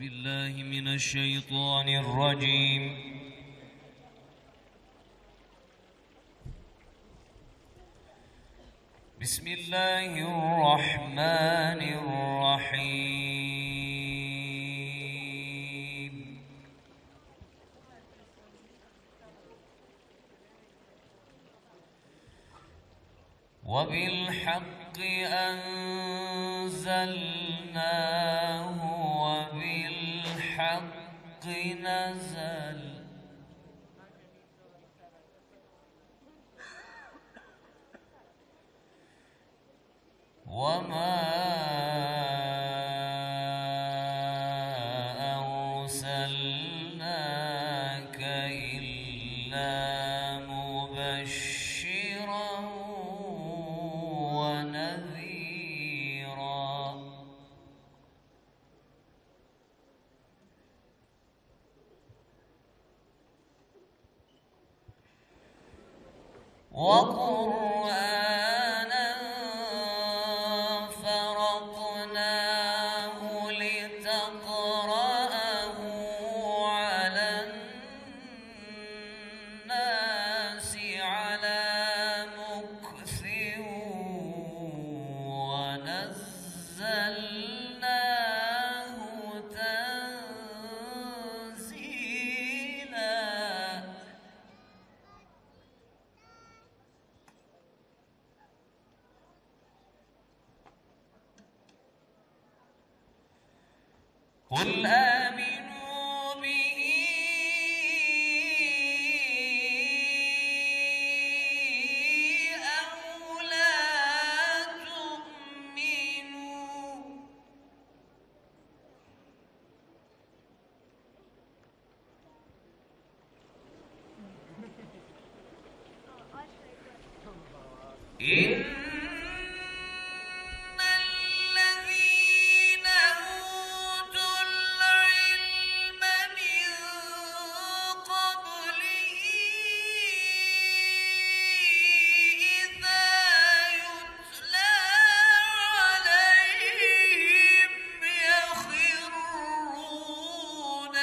بالله من الشيطان الرجيم. بسم الله الرحمن الرحيم. وبالحق أنزلناه وبالحق نزل وما أرسلناك إلا مبشرا ونذيرا. وقرآنا فرقناه لتقرأه على الناس على مكث ونزلناه تنزيلا. قل آمنوا به أو لا تؤمنوا إن الذين أوتوا العلم من قبله إذا يتلى عليهم يخرون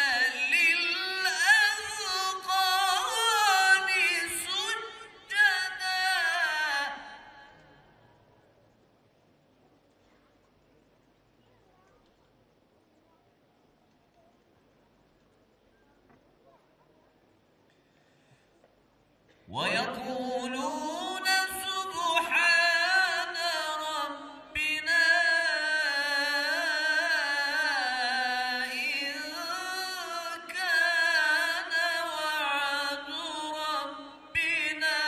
للأذقان سجدا. ويقولون سبحان ربنا إن كان وعد ربنا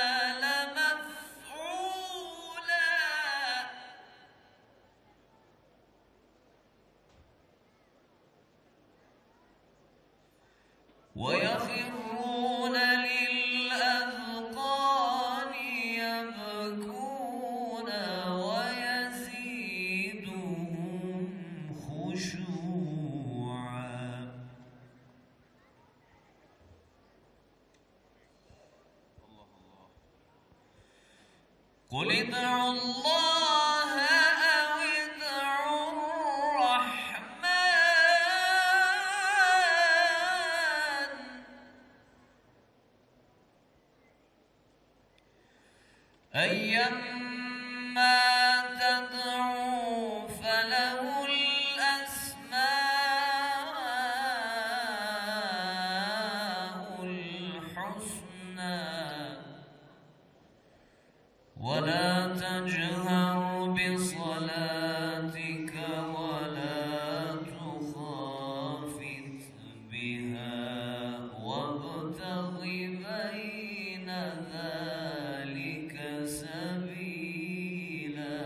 لمفعولا. ويخرون للأذقان يبكون ويزيدهم خشوعا. قل ادعوا الله أو ادعوا الرحمن أيما تدعوا فله الأسماء الحسنى ولا تجهر بصلاتك ولا تخافت بها وابتغ بين ذلك سبيلا.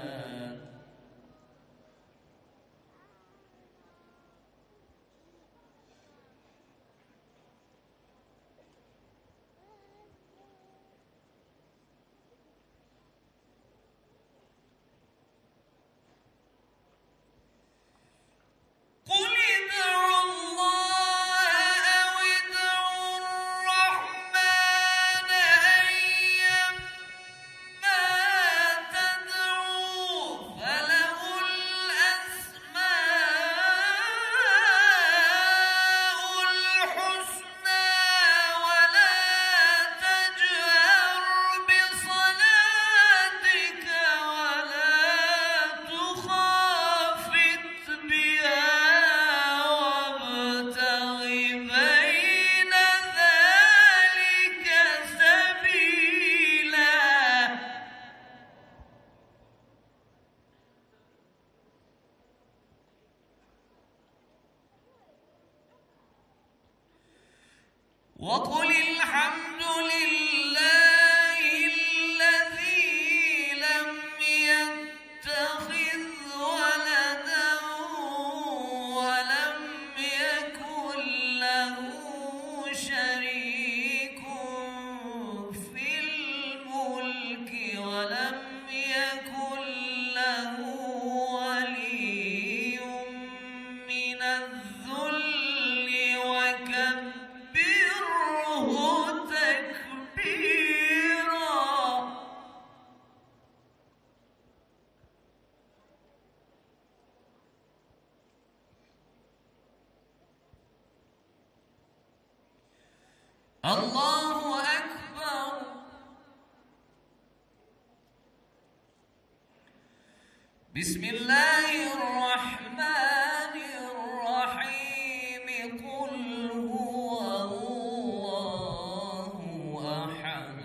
وقل الحمد لله الذي لم يتخذ ولدا ولم يكن له شريك في الملك ولم يكن له ولي من الذل وكبره تكبيرا. الله أكبر. بسم الله الرحمن الرحيم. قل هو الله أحد.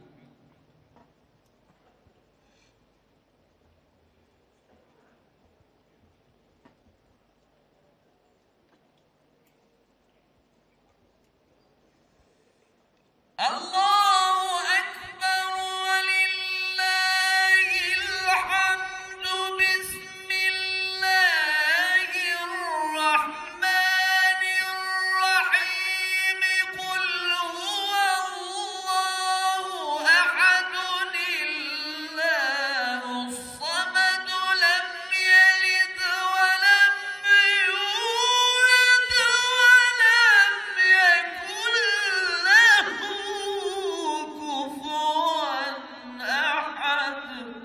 الله أكبر ولله الحمد. بسم الله الرحمن الرحيم. قل هو الله أحد الله الصمد لم يلد ولم يولد ولم يكن له كفوا أحد.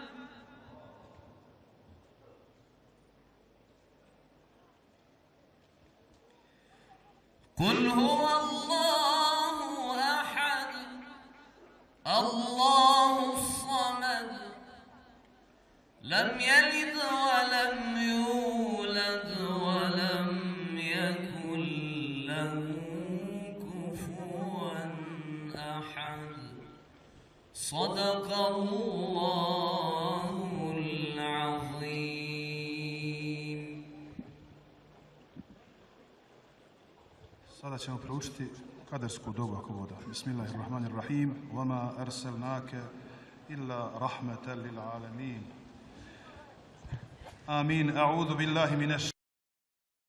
قل هو الله أحد الله الصمد لم يلد ولم يولد ولم يكن له كفوا أحد. صدق الله العظيم. Sada ćemo proučiti kadersku dobu ako voda. Bismillahirrahmanirrahim. Vama arsalnake illa rahmatan lil alamin. Amin. A'udhu billahi minash